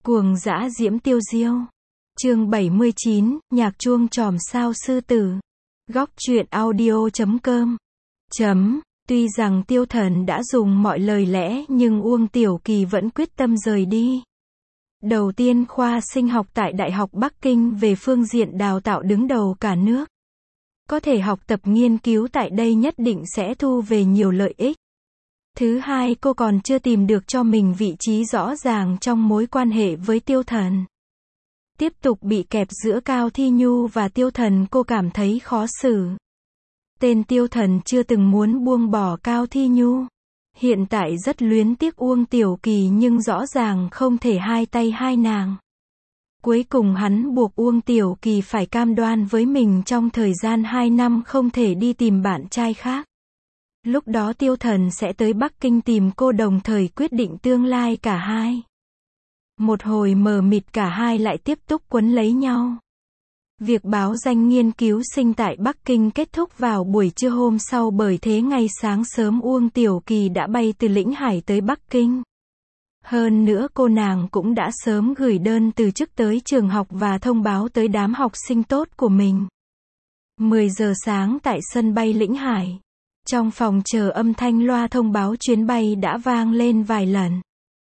Cuồng dã diễm tiêu diêu. Chương 79, nhạc chuông chòm sao sư tử. Góc truyện audio.com. Tuy rằng Tiêu Thần đã dùng mọi lời lẽ nhưng Uông Tiểu Kỳ vẫn quyết tâm rời đi. Đầu tiên khoa sinh học tại Đại học Bắc Kinh về phương diện đào tạo đứng đầu cả nước. Có thể học tập nghiên cứu tại đây nhất định sẽ thu về nhiều lợi ích. Thứ hai, cô còn chưa tìm được cho mình vị trí rõ ràng trong mối quan hệ với Tiêu Thần. Tiếp tục bị kẹp giữa Cao Thi Nhu và Tiêu Thần, cô cảm thấy khó xử. Tên Tiêu Thần chưa từng muốn buông bỏ Cao Thi Nhu. Hiện tại rất luyến tiếc Uông Tiểu Kỳ nhưng rõ ràng không thể hai tay hai nàng. Cuối cùng hắn buộc Uông Tiểu Kỳ phải cam đoan với mình trong thời gian 2 năm không thể đi tìm bạn trai khác. Lúc đó Tiêu Thần sẽ tới Bắc Kinh tìm cô, đồng thời quyết định tương lai cả hai. Một hồi mờ mịt, cả hai lại tiếp tục quấn lấy nhau. Việc báo danh nghiên cứu sinh tại Bắc Kinh kết thúc vào buổi trưa hôm sau, bởi thế ngày sáng sớm Uông Tiểu Kỳ đã bay từ Lĩnh Hải tới Bắc Kinh. Hơn nữa cô nàng cũng đã sớm gửi đơn từ chức tới trường học và thông báo tới đám học sinh tốt của mình. 10 giờ sáng tại sân bay Lĩnh Hải. Trong phòng chờ, âm thanh loa thông báo chuyến bay đã vang lên vài lần.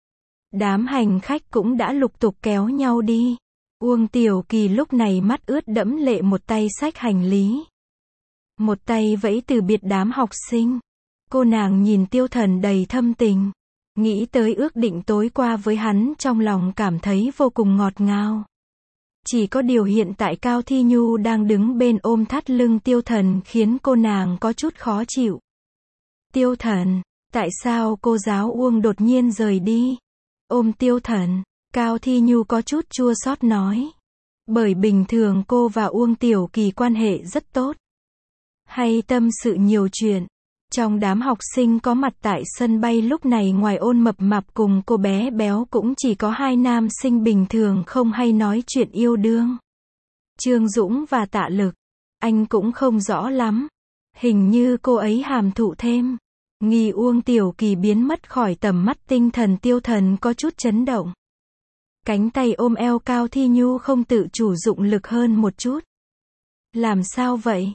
Đám hành khách cũng đã lục tục kéo nhau đi. Uông Tiểu Kỳ lúc này mắt ướt đẫm lệ, một tay xách hành lý, một tay vẫy từ biệt đám học sinh. Cô nàng nhìn Tiêu Thần đầy thâm tình, nghĩ tới ước định tối qua với hắn, trong lòng cảm thấy vô cùng ngọt ngào. Chỉ có điều hiện tại Cao Thi Nhu đang đứng bên ôm thắt lưng Tiêu Thần khiến cô nàng có chút khó chịu. Tiêu Thần, tại sao cô giáo Uông đột nhiên rời đi? Ôm Tiêu Thần, Cao Thi Nhu có chút chua xót nói. Bởi bình thường cô và Uông Tiểu Kỳ quan hệ rất tốt, hay tâm sự nhiều chuyện. Trong đám học sinh có mặt tại sân bay lúc này, ngoài Ôn mập mạp cùng cô bé béo, cũng chỉ có hai nam sinh bình thường không hay nói chuyện yêu đương. Trương Dũng và Tạ Lực. Anh cũng không rõ lắm. Hình như cô ấy hàm thụ thêm. Nghi Uông Tiểu Kỳ biến mất khỏi tầm mắt, tinh thần Tiêu Thần có chút chấn động. Cánh tay ôm eo Cao Thi Nhu không tự chủ dụng lực hơn một chút. Làm sao vậy?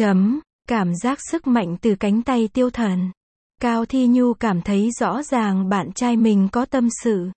Cảm giác sức mạnh từ cánh tay Tiêu Thần. Cao Thi Nhu cảm thấy rõ ràng bạn trai mình có tâm sự.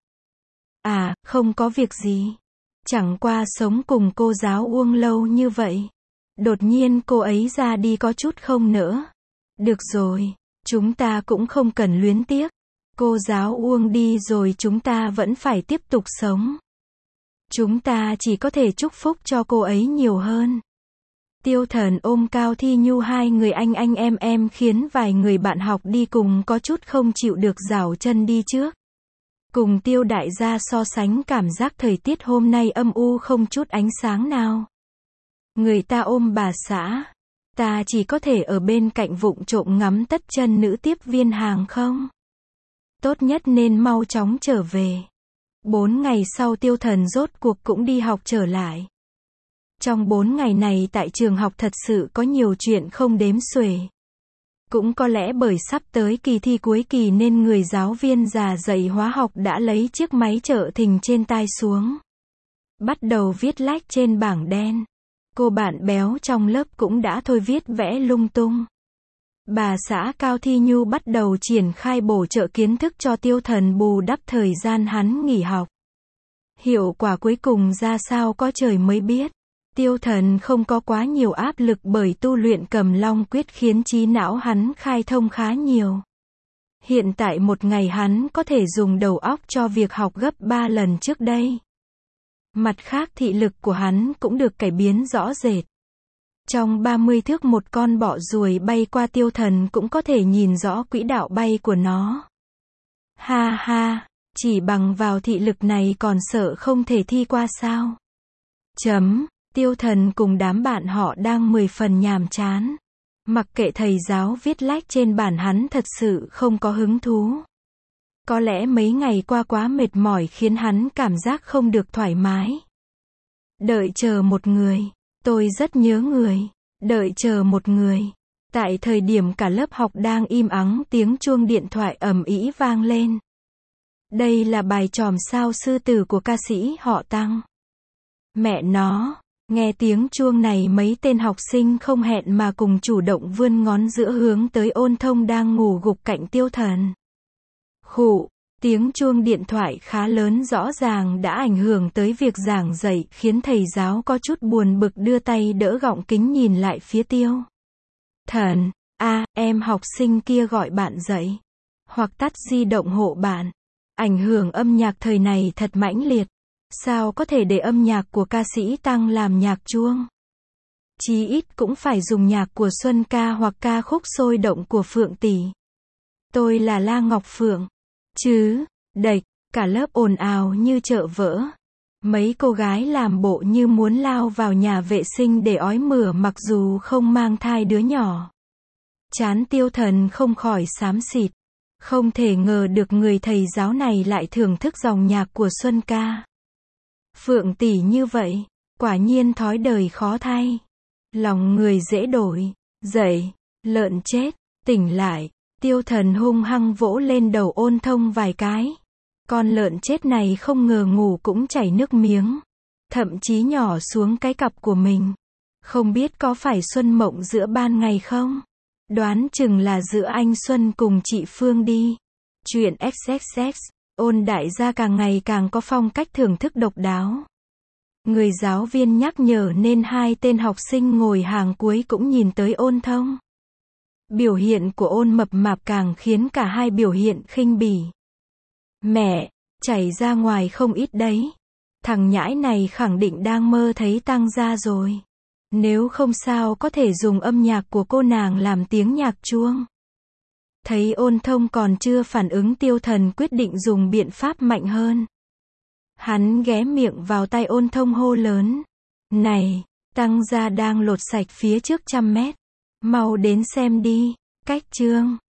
À, không có việc gì. Chẳng qua sống cùng cô giáo Uông lâu như vậy. Đột nhiên cô ấy ra đi có chút không nỡ. Được rồi, chúng ta cũng không cần luyến tiếc. Cô giáo Uông đi rồi, chúng ta vẫn phải tiếp tục sống. Chúng ta chỉ có thể chúc phúc cho cô ấy nhiều hơn. Tiêu Thần ôm Cao Thi Nhu, hai người anh em khiến vài người bạn học đi cùng có chút không chịu được, rảo chân đi trước. Cùng Tiêu đại gia so sánh, cảm giác thời tiết hôm nay âm u không chút ánh sáng nào. Người ta ôm bà xã, ta chỉ có thể ở bên cạnh vụng trộm ngắm tất chân nữ tiếp viên hàng không. Tốt nhất nên mau chóng trở về. 4 ngày sau Tiêu Thần rốt cuộc cũng đi học trở lại. Trong 4 ngày này tại trường học thật sự có nhiều chuyện không đếm xuể. Cũng có lẽ bởi sắp tới kỳ thi cuối kỳ nên người giáo viên già dạy hóa học đã lấy chiếc máy trợ thình trên tai xuống. Bắt đầu viết lách trên bảng đen. Cô bạn béo trong lớp cũng đã thôi viết vẽ lung tung. Bà xã Cao Thi Nhu bắt đầu triển khai bổ trợ kiến thức cho Tiêu Thần bù đắp thời gian hắn nghỉ học. Hiệu quả cuối cùng ra sao có trời mới biết. Tiêu Thần không có quá nhiều áp lực bởi tu luyện Cầm Long Quyết khiến trí não hắn khai thông khá nhiều. Hiện tại một ngày hắn có thể dùng đầu óc cho việc học gấp 3 lần trước đây. Mặt khác thị lực của hắn cũng được cải biến rõ rệt. Trong 30 thước một con bọ ruồi bay qua, Tiêu Thần cũng có thể nhìn rõ quỹ đạo bay của nó. Ha ha, chỉ bằng vào thị lực này còn sợ không thể thi qua sao? Tiêu Thần cùng đám bạn họ đang 10 phần nhàm chán. Mặc kệ thầy giáo viết lách trên bản, hắn thật sự không có hứng thú. Có lẽ mấy ngày qua quá mệt mỏi khiến hắn cảm giác không được thoải mái. Đợi chờ một người. Tôi rất nhớ người. Đợi chờ một người. Tại thời điểm cả lớp học đang im ắng, tiếng chuông điện thoại ầm ĩ vang lên. Đây là bài chòm sao sư tử của ca sĩ họ Tăng. Mẹ nó, nghe tiếng chuông này mấy tên học sinh không hẹn mà cùng chủ động vươn ngón giữa hướng tới Ôn Thông đang ngủ gục cạnh Tiêu Thần. Khụ, tiếng chuông điện thoại khá lớn rõ ràng đã ảnh hưởng tới việc giảng dạy, khiến thầy giáo có chút buồn bực đưa tay đỡ gọng kính nhìn lại phía Tiêu Thần. Em học sinh kia gọi bạn dậy. Hoặc tắt di động hộ bạn. Ảnh hưởng âm nhạc thời này thật mãnh liệt. Sao có thể để âm nhạc của ca sĩ Tăng làm nhạc chuông? Chí ít cũng phải dùng nhạc của Xuân Ca hoặc ca khúc sôi động của Phượng Tỷ. Tôi là La Ngọc Phượng. Chứ, đệch, cả lớp ồn ào như chợ vỡ. Mấy cô gái làm bộ như muốn lao vào nhà vệ sinh để ói mửa mặc dù không mang thai đứa nhỏ. Trán Tiêu Thần không khỏi xám xịt. Không thể ngờ được người thầy giáo này lại thưởng thức dòng nhạc của Xuân Ca, Phượng Tỷ như vậy. Quả nhiên thói đời khó thay. Lòng người dễ đổi. Dậy, lợn chết, tỉnh lại. Tiêu Thần hung hăng vỗ lên đầu Ôn Thông vài cái. Con lợn chết này không ngờ ngủ cũng chảy nước miếng. Thậm chí nhỏ xuống cái cặp của mình. Không biết có phải xuân mộng giữa ban ngày không? Đoán chừng là giữa anh Xuân cùng chị Phương đi. Chuyện XXX, Ôn đại gia càng ngày càng có phong cách thưởng thức độc đáo. Người giáo viên nhắc nhở nên hai tên học sinh ngồi hàng cuối cũng nhìn tới Ôn Thông. Biểu hiện của Ôn mập mạp càng khiến cả hai biểu hiện khinh bỉ. Mẹ, chảy ra ngoài không ít đấy. Thằng nhãi này khẳng định đang mơ thấy Tăng gia rồi. Nếu không sao có thể dùng âm nhạc của cô nàng làm tiếng nhạc chuông. Thấy Ôn Thông còn chưa phản ứng, Tiêu Thần quyết định dùng biện pháp mạnh hơn. Hắn ghé miệng vào tai Ôn Thông hô lớn. Này, Tăng gia đang lột sạch phía trước 100 mét. Mau đến xem đi. Cách chương